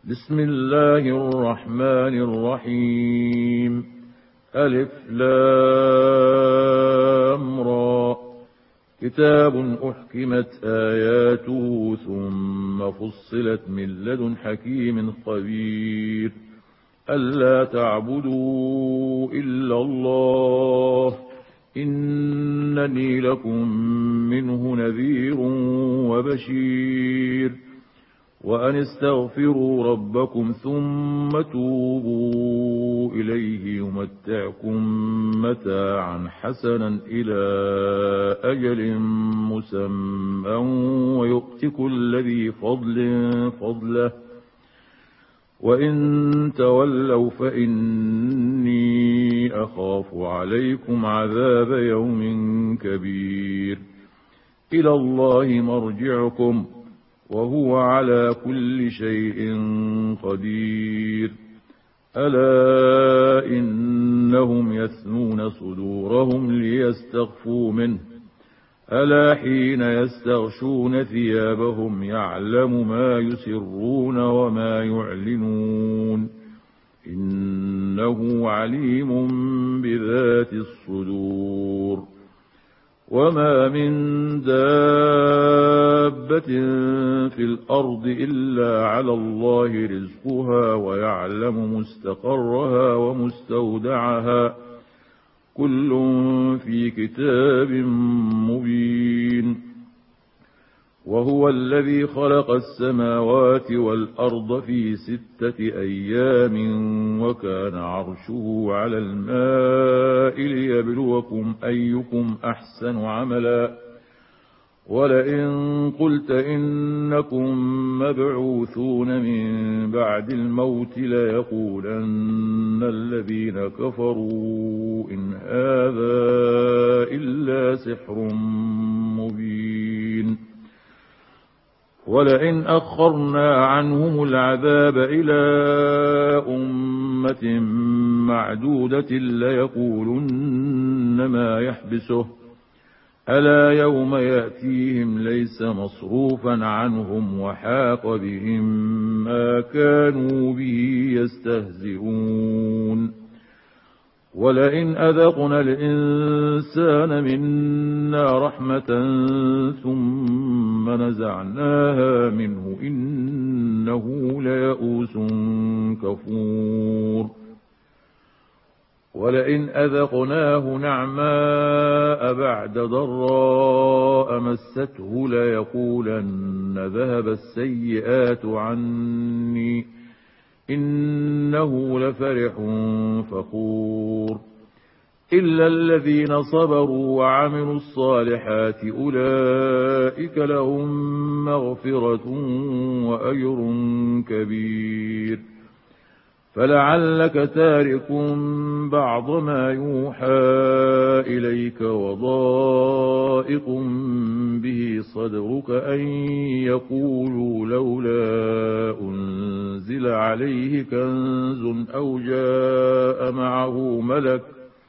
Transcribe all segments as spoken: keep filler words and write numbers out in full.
بسم الله الرحمن الرحيم. ألف لام را. كتاب أحكمت آياته ثم فصلت من لدن حكيم خبير. ألا تعبدوا إلا الله إنني لكم منه نذير وبشير. وأن استغفروا ربكم ثم توبوا إليه يمتعكم متاعا حسنا إلى أجل مسمى ويؤت كل ذي فضل فضله وإن تولوا فإني أخاف عليكم عذاب يوم كبير. إلى الله مرجعكم وهو على كل شيء قدير. ألا إنهم يثنون صدورهم ليستخفوا منه ألا حين يستغشون ثيابهم يعلم ما يسرون وما يعلنون إنه عليم بذات الصدور. وما من دابة في الأرض إلا على الله رزقها ويعلم مستقرها ومستودعها كل في كتاب مبين. وهو الذي خلق السماوات والأرض في ستة أيام وكان عرشه على الماء ليبلوكم أيكم أحسن عملا. ولئن قلت إنكم مبعوثون من بعد الموت ليقولن الذين كفروا إن هذا إلا سحر مبين. ولئن أخرنا عنهم العذاب إلى أمة معدودة ليقولن ما يحبسه ألا يوم يأتيهم ليس مصروفا عنهم وحاق بهم ما كانوا به يستهزئون. ولئن أذقنا الإنسان منا رحمة ثم نزعناها منه إنه ليئوس كفور. ولئن أذقناه نعماء بعد ضراء مسته ليقولن ذهب السيئات عني إنه لفرح فخور. إلا الذين صبروا وعملوا الصالحات أولئك لهم مغفرة وأجر كبير. فلعلك تارك بعض ما يوحى إليك وضائق به صدرك أن يقولوا لولا أنزل عليه كنز أو جاء معه ملك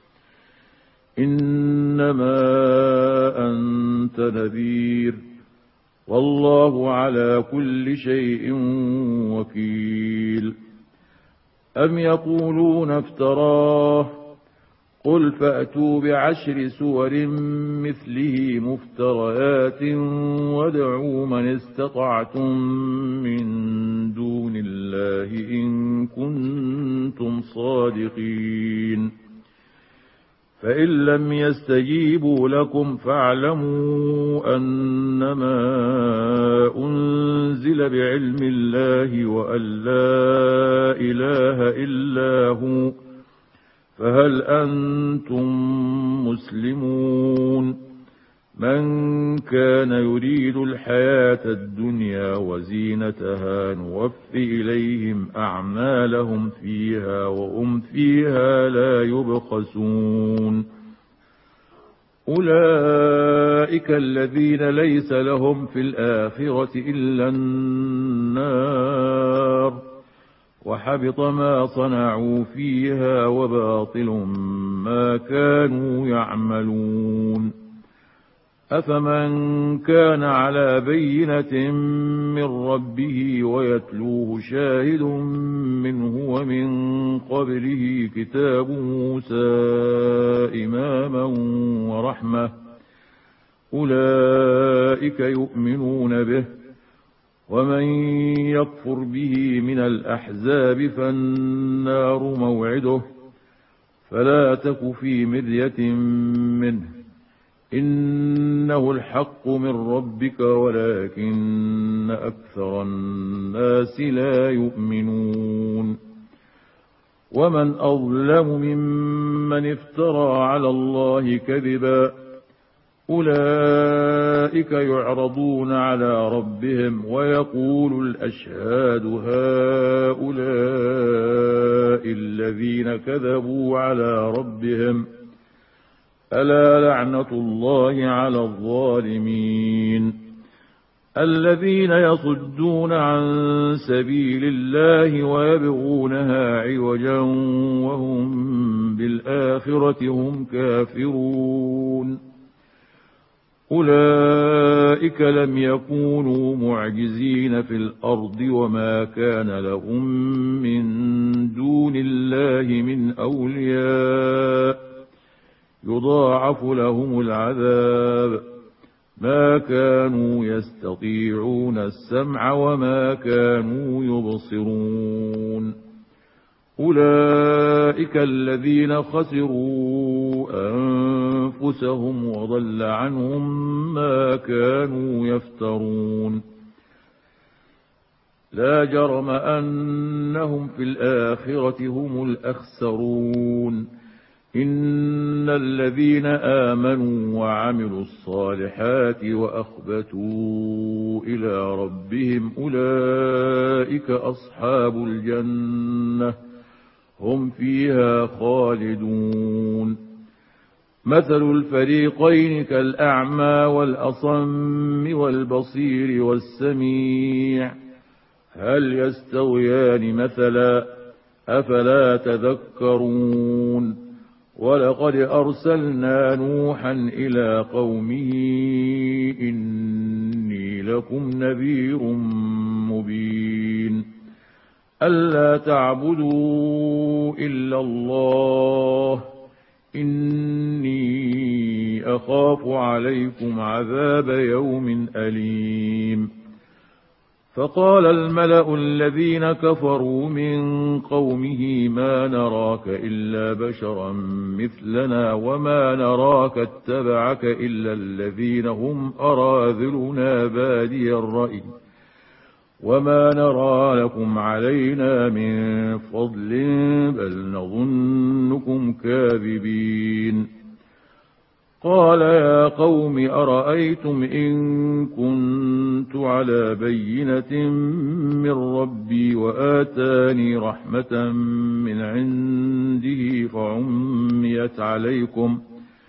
إنما أنت نذير والله على كل شيء وكيل. أم يقولون افتراه قل فأتوا بعشر سور مثله مفتريات وادعوا من استطعتم من دون الله إن كنتم صادقين. فإن لم يستجيبوا لكم فاعلموا أنما أنزل بعلم الله وأن لا إله إلا هو فهل أنتم مسلمون. من كان يريد الحياة الدنيا وزينتها نوفي إليهم أعمالهم فيها وهم فيها لا يبخسون. أولئك الذين ليس لهم في الآخرة إلا النار وحبط ما صنعوا فيها وباطل ما كانوا يعملون. أفمن كان على بينة من ربه ويتلوه شاهد منه ومن قبله كتاب موسى إماما ورحمة أولئك يؤمنون به ومن يكفر به من الأحزاب فالنار موعده فلا تك في مرية منه إنه الحق من ربك ولكن أكثر الناس لا يؤمنون ومن أظلم ممن افترى على الله كذبا أولئك يعرضون على ربهم ويقول الأشهاد هؤلاء الذين كذبوا على ربهم ألا لعنة الله على الظالمين الذين يصدون عن سبيل الله ويبغونها عوجا وهم بالآخرة هم كافرون أولئك لم يكونوا معجزين في الأرض وما كان لهم من دون الله من أولياء يضاعف لهم العذاب ما كانوا يستطيعون السمع وما كانوا يبصرون أولئك الذين خسروا أنفسهم وضل عنهم ما كانوا يفترون لا جرم أنهم في الآخرة هم الأخسرون إن الذين آمنوا وعملوا الصالحات وأخبتوا إلى ربهم أولئك أصحاب الجنة هم فيها خالدون مثل الفريقين كالأعمى والأصم والبصير والسميع هل يستويان مثلا أفلا تذكرون ولقد أرسلنا نوحا إلى قومه إني لكم نذير مبين ألا تعبدوا إلا الله إني أخاف عليكم عذاب يوم أليم فقال الملأ الذين كفروا من قومه ما نراك إلا بشرا مثلنا وما نراك اتبعك إلا الذين هم أراذلنا بادي الرأي وما نرى لكم علينا من فضل بل نظنكم كاذبين قال يا قوم أرأيتم إن كنت على بينة من ربي وآتاني رحمة من عنده فعميت عليكم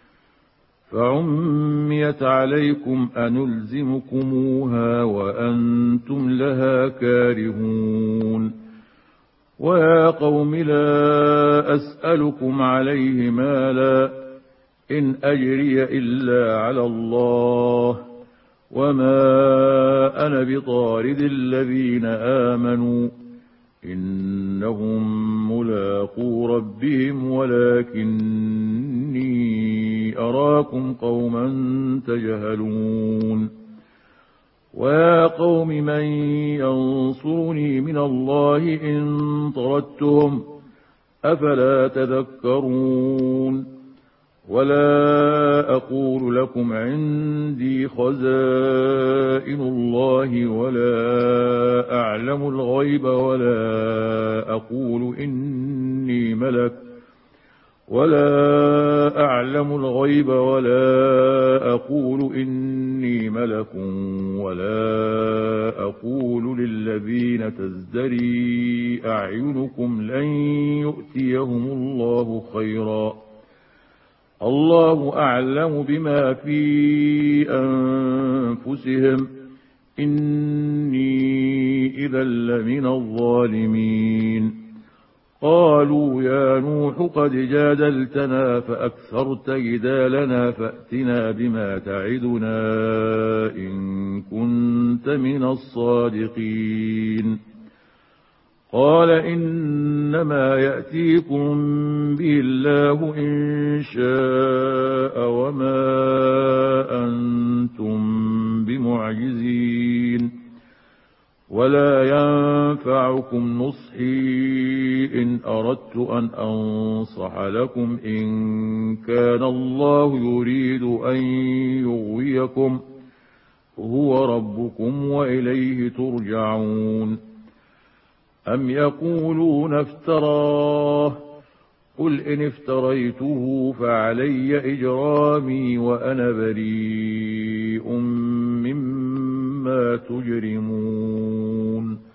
فعميت عليكم أنلزمكموها وأنتم لها كارهون ويا قوم لا أسألكم عليه مالا إن أجري إلا على الله وما أنا بطارد الذين آمنوا إنهم ملاقو ربهم ولكني أراكم قوما تجهلون ويا قوم من ينصرني من الله إن طردتهم أفلا تذكرون ولا أقول لكم عندي خزائن الله ولا أعلم الغيب ولا أقول إني ملك ولا أعلم الغيب ولا أقول إني ملك ولا أقول للذين تزدري أعينكم لن يؤتيهم الله خيرا الله أعلم بما في أنفسهم إني إذا لمن الظالمين قالوا يا نوح قد جادلتنا فأكثرت جدالنا فأتنا بما تعدنا إن كنت من الصادقين. قال إنما يأتيكم به الله إن شاء وما أنتم بمعجزين، ولا ينفعكم نصحي إن أردت أن أنصح لكم إن كان الله يريد أن يغويكم هو ربكم وإليه ترجعون. أم يقولون افتراه قل إن افتريته فعلي إجرامي وأنا بريء مما تجرمون.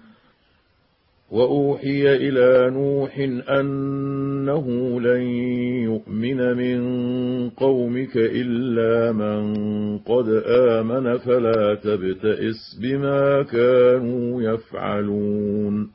وأوحي إلى نوح أنه لن يؤمن من قومك إلا من قد آمن فلا تبتئس بما كانوا يفعلون.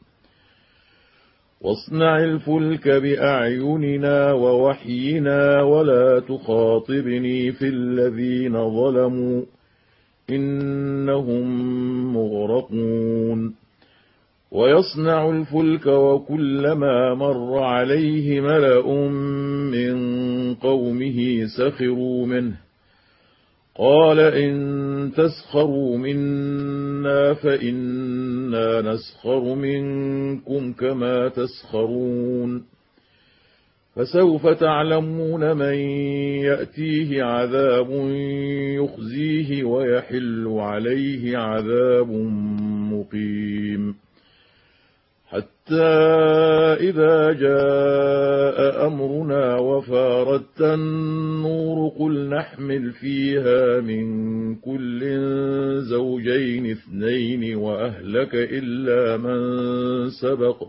واصنع الفلك بأعيننا ووحينا ولا تخاطبني في الذين ظلموا إنهم مغرقون. ويصنع الفلك وكلما مر عليه ملأ من قومه سخروا منه قال إن تسخروا منا فإنا نسخر منكم كما تسخرون. فسوف تعلمون من يأتيه عذاب يخزيه ويحل عليه عذاب مقيم. حتى إذا جاء أمرنا وفارت النور قل نحمل فيها من كل زوجين اثنين وأهلك إلا من سبق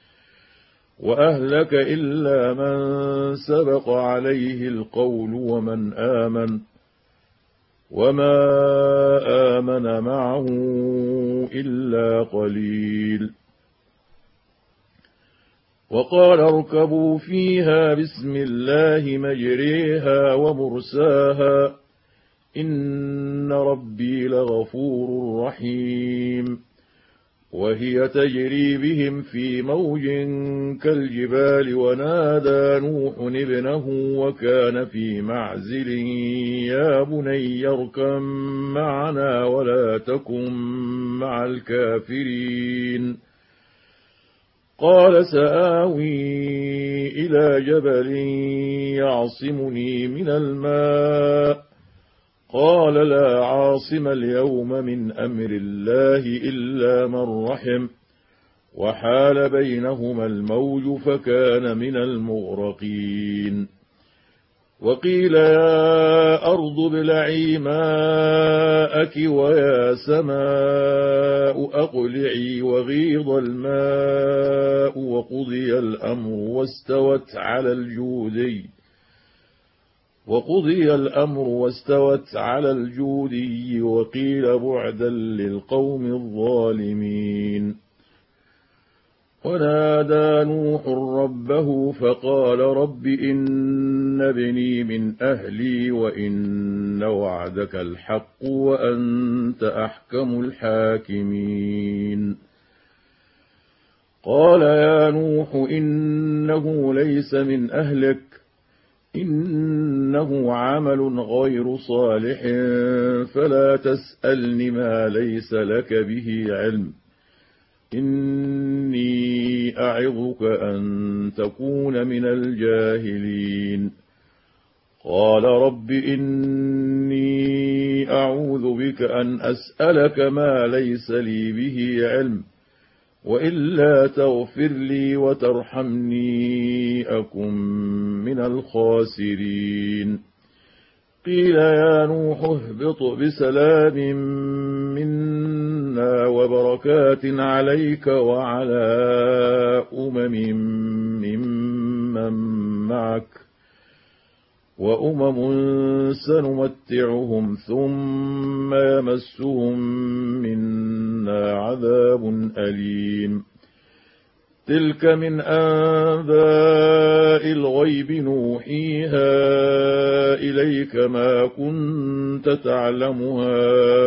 وأهلك إلا من سبق عليه القول ومن آمن وما آمن معه إلا قليل. وقال اركبوا فيها بسم الله مجريها ومرساها إن ربي لغفور رحيم. وهي تجري بهم في موج كالجبال ونادى نوح ابنه وكان في معزل يا بني اركب معنا ولا تكن مع الكافرين. قال سآوي إلى جبل يعصمني من الماء قال لا عاصم اليوم من أمر الله إلا من رحم وحال بينهما الموج فكان من المغرقين. وقيل يا أرض ابلعي ماءك ويا سماء أقلعي وغيض الماء وقضي الأمر واستوت على الجودي وقضي الأمر واستوت على الجودي وقيل بعدا للقوم الظالمين. ونادى نوح ربه فقال رب إن ابني من أهلي وإن وعدك الحق وأنت أحكم الحاكمين. قال يا نوح إنه ليس من أهلك إنه عمل غير صالح فلا تسألني ما ليس لك به علم إني أعظك أن تكون من الجاهلين. قال رب إني أعوذ بك أن أسألك ما ليس لي به علم وإلا تغفر لي وترحمني أكن من الخاسرين. قيل يا نوح اهبط بسلام منا وبركات عليك وعلى أمم ممن معك وأمم سنمتعهم ثم يمسهم منا عذاب أليم. تلك من أنباء الغيب نوحيها إليك ما كنت تعلمها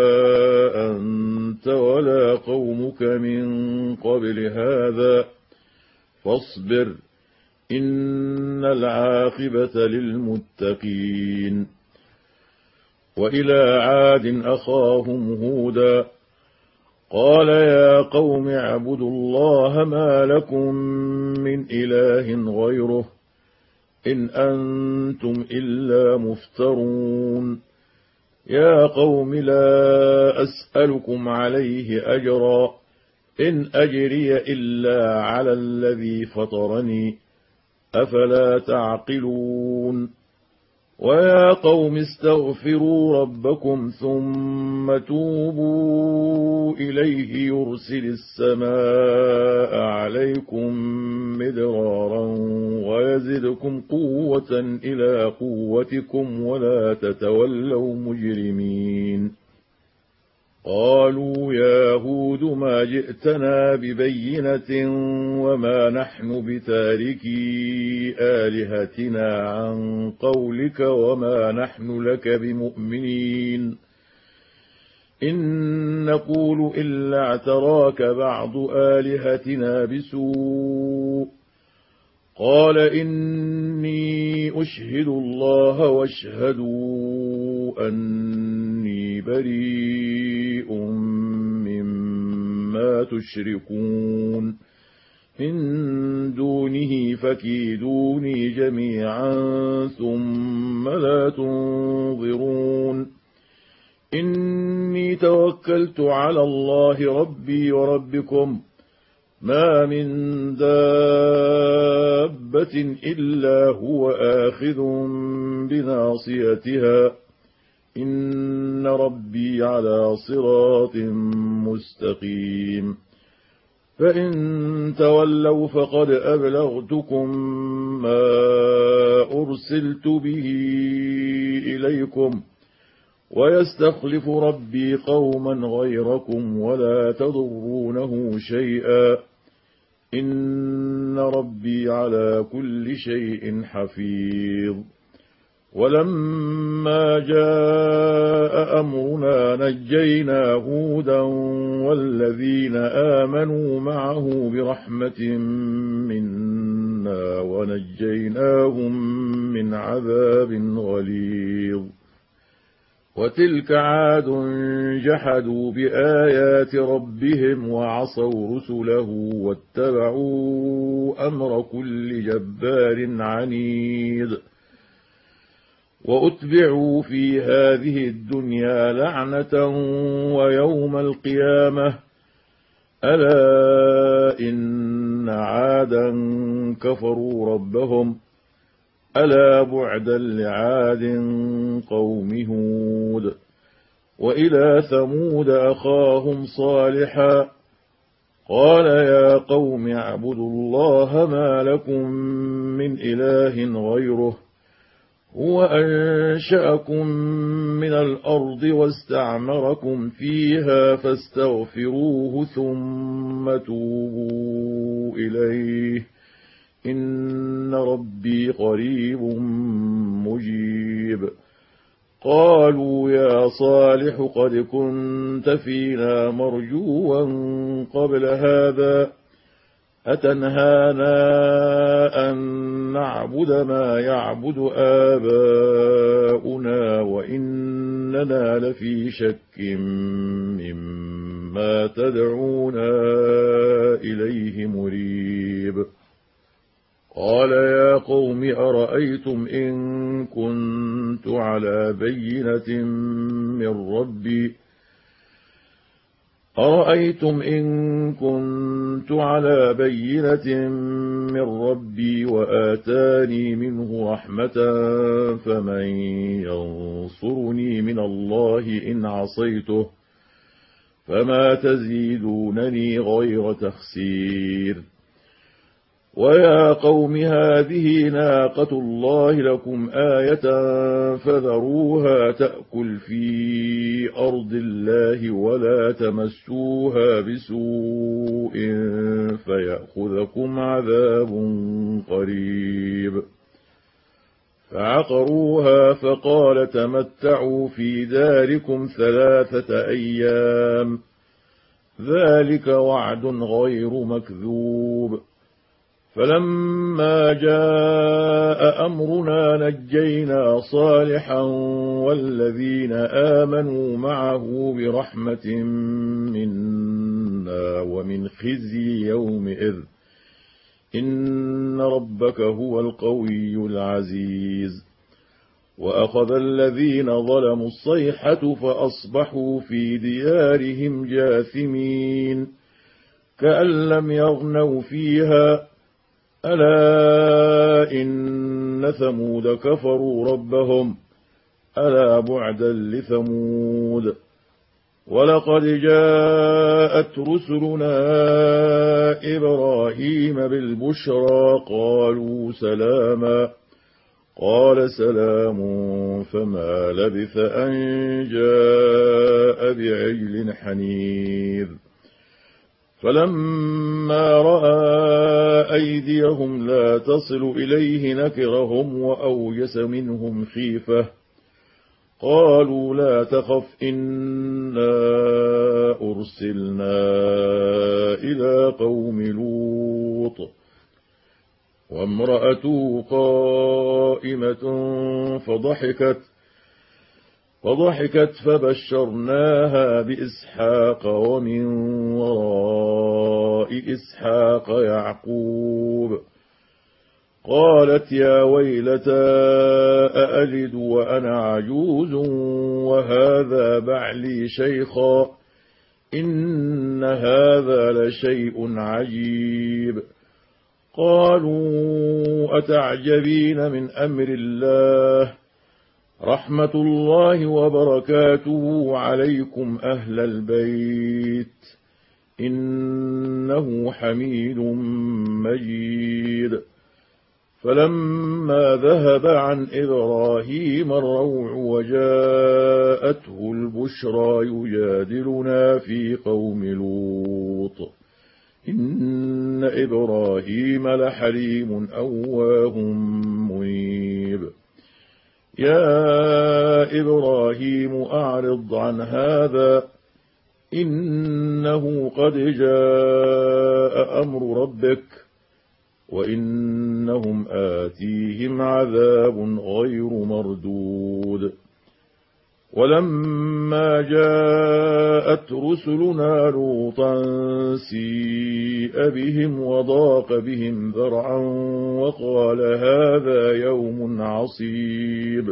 أنت ولا قومك من قبل هذا فاصبر إن العاقبة للمتقين. وإلى عاد أخاهم هودا قال يا قوم اعبدوا الله ما لكم من إله غيره إن أنتم إلا مفترون. يا قوم لا أسألكم عليه أجرا إن أجري إلا على الذي فطرني أفلا تعقلون. ويا قوم استغفروا ربكم ثم توبوا إليه يرسل السماء عليكم مدرارا ويزدكم قوة إلى قوتكم ولا تتولوا مجرمين. قالوا يا هود ما جئتنا ببينة وما نحن بتاركي آلهتنا عن قولك وما نحن لك بمؤمنين إن نقول إلا اعتراك بعض آلهتنا بسوء. قال إني أشهد الله واشهدوا أني بريء مما تشركون من دونه فكيدوني جميعا ثم لا تنظرون. إني توكلت على الله ربي وربكم ما من دابة إلا هو آخذ بناصيتها إن ربي على صراط مستقيم. فإن تولوا فقد أبلغتكم ما أرسلت به إليكم ويستخلف ربي قوما غيركم ولا تضرونه شيئا إن ربي على كل شيء حفيظ. ولما جاء أمرنا نجينا هودا والذين آمنوا معه برحمة منا ونجيناهم من عذاب غليظ. وتلك عاد جحدوا بآيات ربهم وعصوا رسله واتبعوا أمر كل جبار عنيد. وأتبعوا في هذه الدنيا لعنة ويوم القيامة ألا إن عادا كفروا ربهم ألا بعدا لعاد قوم هود. وإلى ثمود أخاهم صالحا قال يا قوم اعبدوا الله ما لكم من إله غيره هو أنشأكم من الأرض واستعمركم فيها فاستغفروه ثم توبوا إليه إن ربي قريب مجيب. قالوا يا صالح قد كنت فينا مرجوا قبل هذا أتنهانا أن نعبد ما يعبد آباؤنا وإننا لفي شك مما تدعونا إليه مريب. قال يا قوم أرأيتم إن كنت على بينة من ربي أرأيتم إن كنت على بينة من ربي وآتاني منه رحمة فمن ينصرني من الله إن عصيته فما تزيدونني غير تخسير. ويا قوم هذه ناقة الله لكم آية فذروها تأكل في أرض الله ولا تمسوها بسوء فيأخذكم عذاب قريب. فعقروها فقال تمتعوا في داركم ثلاثة أيام ذلك وعد غير مكذوب. فلما جاء أمرنا نجينا صالحا والذين آمنوا معه برحمة منا ومن خزي يومئذ إن ربك هو القوي العزيز. وأخذ الذين ظلموا الصيحة فأصبحوا في ديارهم جاثمين كأن لم يغنوا فيها ألا إن ثمود كفروا ربهم ألا بعدا لثمود. ولقد جاءت رسلنا إبراهيم بالبشرى قالوا سلاما قال سلام فما لبث أن جاء بعجل حنيذ. فلما رأى أيديهم لا تصل إليه نكرهم وأوجس منهم خيفة قالوا لا تخف إنا أرسلنا إلى قوم لوط وامرأته قائمة فضحكت فضحكت فبشرناها بإسحاق ومن وراء إسحاق يعقوب. قالت يا ويلتى أألد وأنا عجوز وهذا بعلي شيخا إن هذا لشيء عجيب. قالوا أتعجبين من أمر الله رحمة الله وبركاته عليكم أهل البيت إنه حميد مجيد. فلما ذهب عن إبراهيم الروع وجاءته البشرى يجادلنا في قوم لوط إن إبراهيم لحليم أواه منيب. يا إبراهيم أعرض عن هذا إنه قد جاء أمر ربك وإنهم آتيهم عذاب غير مردود. ولما جاءت رسلنا لوطا سيء بهم وضاق بهم ذرعا وقال هذا يوم عصيب.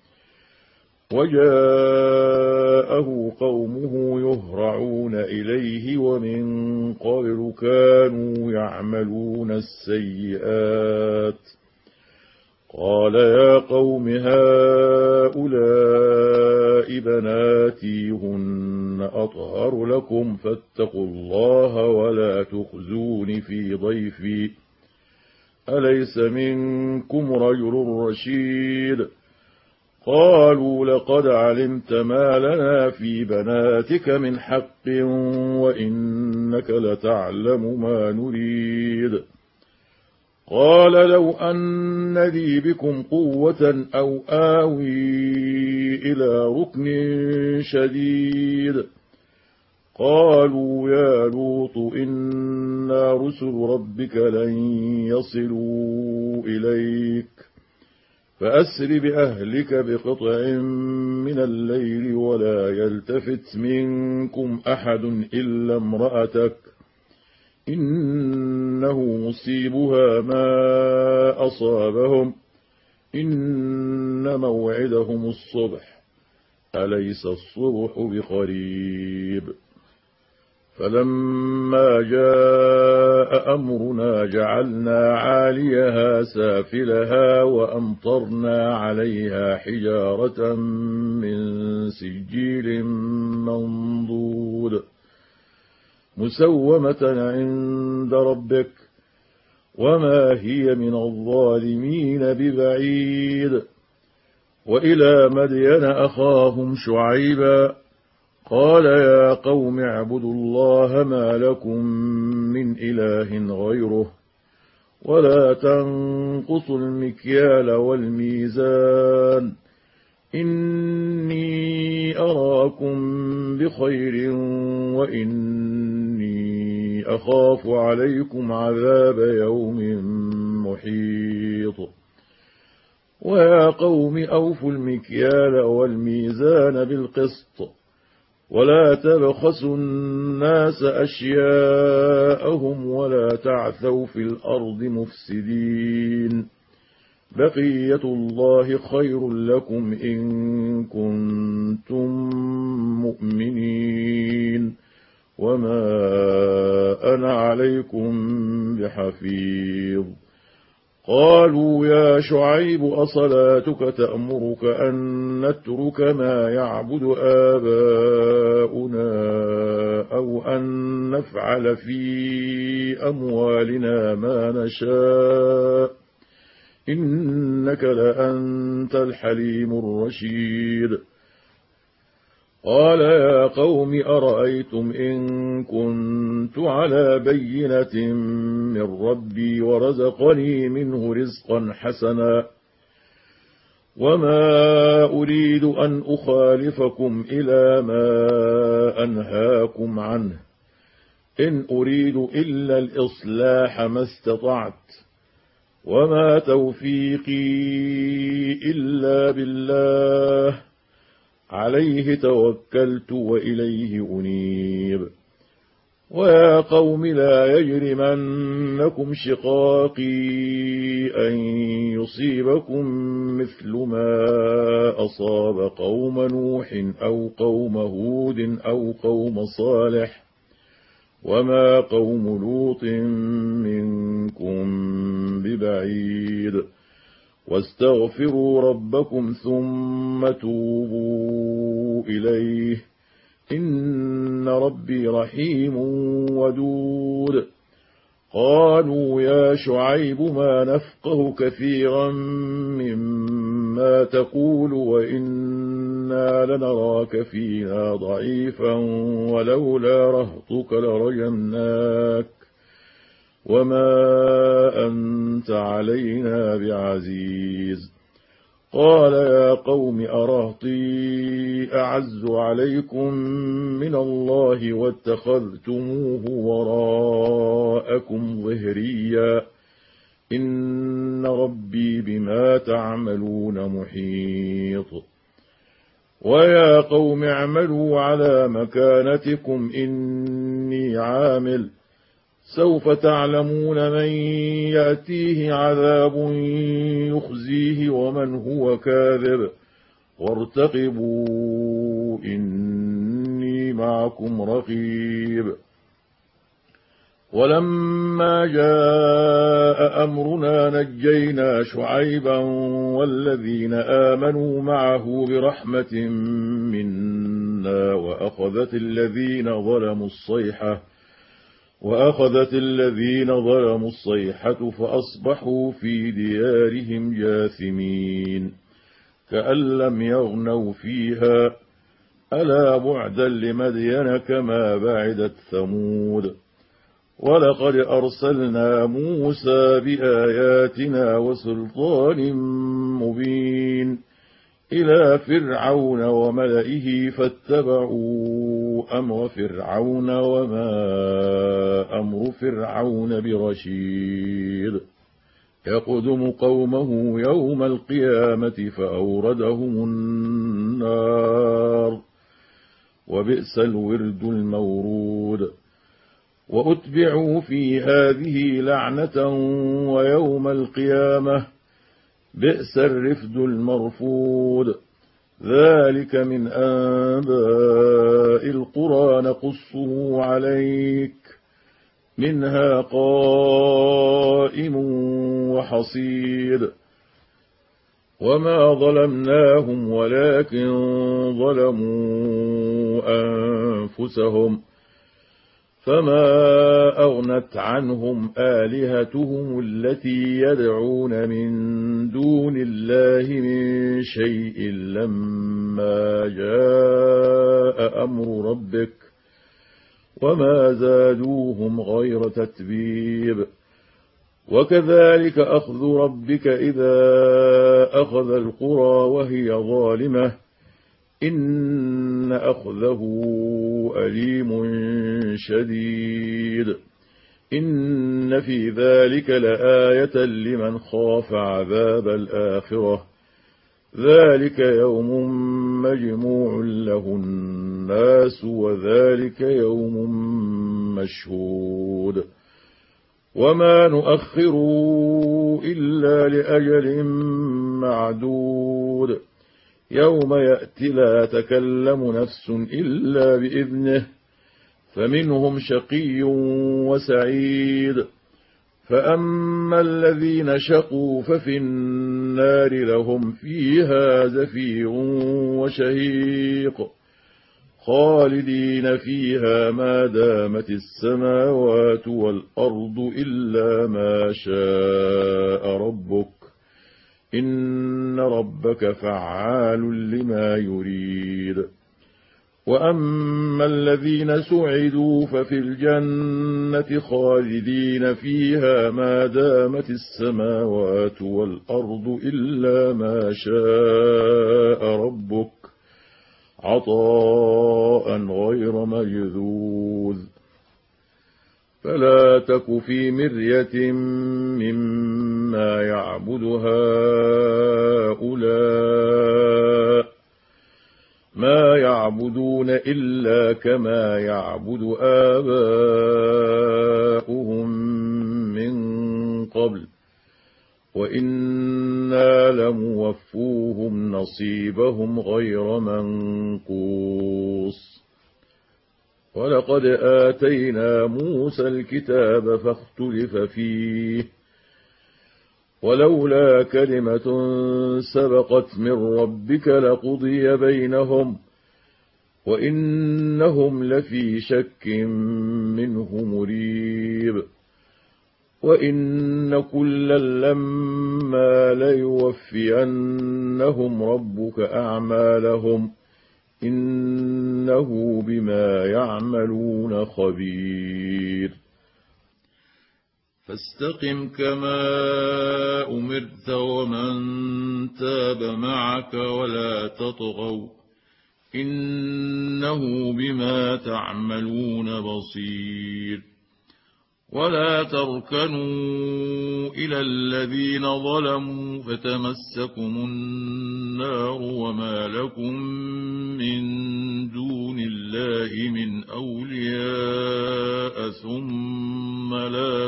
وجاءه قومه يهرعون إليه ومن قبل كانوا يعملون السيئات. قال يا قوم هؤلاء بناتي هن أطهر لكم فاتقوا الله ولا تخزون في ضيفي أليس منكم رجل رشيد. قالوا لقد علمت ما لنا في بناتك من حق وإنك لتعلم ما نريد. قال لو أن لي بكم قوة أو آوي إلى ركن شديد. قالوا يا لوط إنا رسل ربك لن يصلوا إليك فأسر بأهلك بقطع من الليل ولا يلتفت منكم أحد إلا امرأتك إنه مصيبها ما أصابهم إن موعدهم الصبح أليس الصبح بقريب. فلما جاء أمرنا جعلنا عاليها سافلها وأمطرنا عليها حجارة من سجيل منضود مسومة عند ربك وما هي من الظالمين ببعيد. وإلى مدين أخاهم شعيبا قال يا قوم اعبدوا الله ما لكم من إله غيره ولا تنقصوا المكيال والميزان إني أراكم بخير وإني أخاف عليكم عذاب يوم محيط. ويا قوم أوفوا المكيال والميزان بالقسط ولا تبخسوا الناس أشياءهم ولا تعثوا في الأرض مفسدين. بقية الله خير لكم إن كنتم مؤمنين وما أنا عليكم بحفيظ. قالوا يا شعيب أصلاتك تأمرك أن نترك ما يعبد آباؤنا أو أن نفعل في أموالنا ما نشاء إنك لأنت الحليم الرشيد. قال يا قوم أرأيتم إن كنت على بينة من ربي ورزقني منه رزقا حسنا وما أريد أن أخالفكم إلى ما أنهاكم عنه إن أريد إلا الإصلاح ما استطعت وما توفيقي إلا بالله عليه توكلت وإليه أنيب. ويا قوم لا يجرمنكم شقاقي أن يصيبكم مثل ما أصاب قوم نوح أو قوم هود أو قوم صالح وما قوم لوط منكم ببعيد. واستغفروا ربكم ثم توبوا إليه إن ربي رحيم ودود. قالوا يا شعيب ما نفقه كثيرا مما تقول وإنا لنراك فينا ضعيفا ولولا رهطك لرجمناك وما أنت علينا بعزيز. قال يا قوم أرهطي أعز عليكم من الله واتخذتموه وراءكم ظهريا إن ربي بما تعملون محيط. ويا قوم اعملوا على مكانتكم إني عامل سوف تعلمون من يأتيه عذاب يخزيه ومن هو كاذب وارتقبوا إني معكم رقيب. ولما جاء أمرنا نجينا شعيبا والذين آمنوا معه برحمة منا وأخذت الذين ظلموا الصيحة وأخذت الذين ظلموا الصيحة فأصبحوا في ديارهم جاثمين كأن لم يغنوا فيها ألا بعدا لمدين كما بعدت ثمود. ولقد أرسلنا موسى بآياتنا وسلطان مبين إلى فرعون وملئه فاتبعوا أمر فرعون وما أمر فرعون برشيد. يقدم قومه يوم القيامة فأوردهم النار وبئس الورد المورود. وأتبعوا في هذه لعنة ويوم القيامة بئس الرفد المرفود. ذلك من أنباء القرى نقصه عليك منها قائم وحصيد. وما ظلمناهم ولكن ظلموا أنفسهم فما أغنت عنهم آلهتهم التي يدعون من دون الله من شيء لما جاء أمر ربك وما زادوهم غير تتبيب وكذلك أخذ ربك إذا أخذ القرى وهي ظالمة إن أخذه أليم شديد إن في ذلك لآية لمن خاف عذاب الآخرة ذلك يوم مجموع له الناس وذلك يوم مشهود وما نؤخر إلا لأجل معدود يوم يأتي لا تكلم نفس إلا بإذنه فمنهم شقي وسعيد فأما الذين شقوا ففي النار لهم فيها زفير وشهيق خالدين فيها ما دامت السماوات والأرض إلا ما شاء ربك إن ربك فعال لما يريد وأما الذين سعدوا ففي الجنة خالدين فيها ما دامت السماوات والأرض إلا ما شاء ربك عطاء غير مجذوذ فلا تك في مرية مما يعبد هؤلاء ما يعبدون إلا كما يعبد آباؤهم من قبل وإنا لموفوهم نصيبهم غير منقوص ولقد آتينا موسى الكتاب فاختلف فيه ولولا كلمة سبقت من ربك لقضي بينهم وإنهم لفي شك منه مريب وإن كلا لما ليوفينهم ربك أعمالهم إنه بما يعملون خبير فاستقم كما أمرت ومن تاب معك ولا تطغوا إنه بما تعملون بصير ولا تركنوا إلى الذين ظلموا فتمسكم النار وما لكم من دون الله من أولياء ثم لا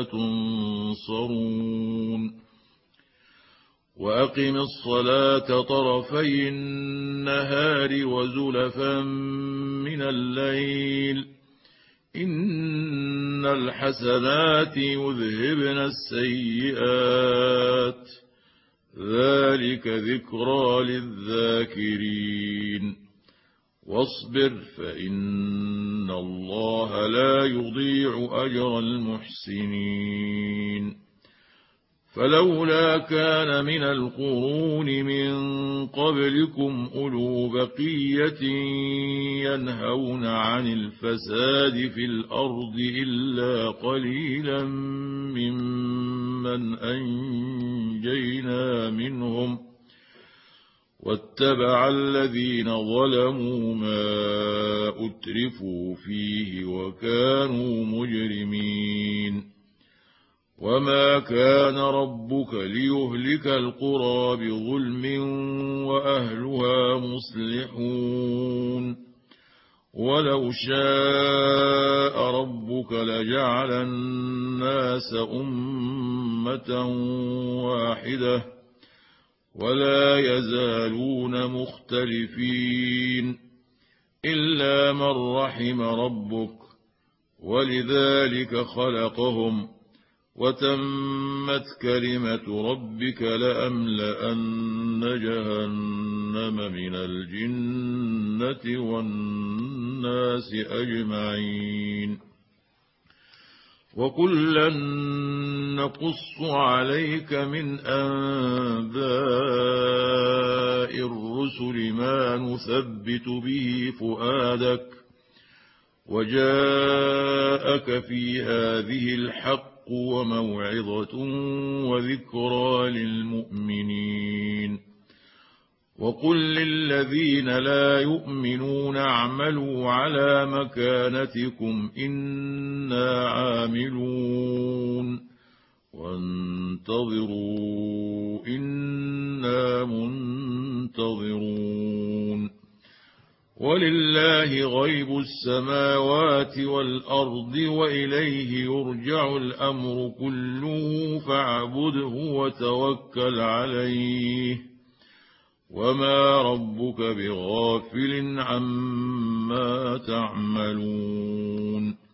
تنصرون وأقم الصلاة طرفي النهار وزلفا من الليل إن الحسنات يذهبن السيئات ذلك ذكرى للذاكرين واصبر فإن الله لا يضيع أجر المحسنين فلولا كان من القرون من قبلكم أولو بقية ينهون عن الفساد في الأرض إلا قليلا ممن أنجينا منهم واتبع الذين ظلموا ما أترفوا فيه وكانوا مجرمين وما كان ربك ليهلك القرى بظلم وأهلها مصلحون ولو شاء ربك لجعل الناس أمة واحدة ولا يزالون مختلفين إلا من رحم ربك ولذلك خلقهم وتمت كلمة ربك لأملأن جهنم من الجنة والناس أجمعين وكلا نقص عليك من أنباء الرسل ما نثبت به فؤادك وجاءك في هذه الحق وموعظة وذكرى للمؤمنين وقل للذين لا يؤمنون اعملوا على مكانتكم إنا عاملون وانتظروا إنا منتظرون ولله غيب السماوات والأرض وإليه يرجع الأمر كله فاعبده وتوكل عليه وما ربك بغافل عما تعملون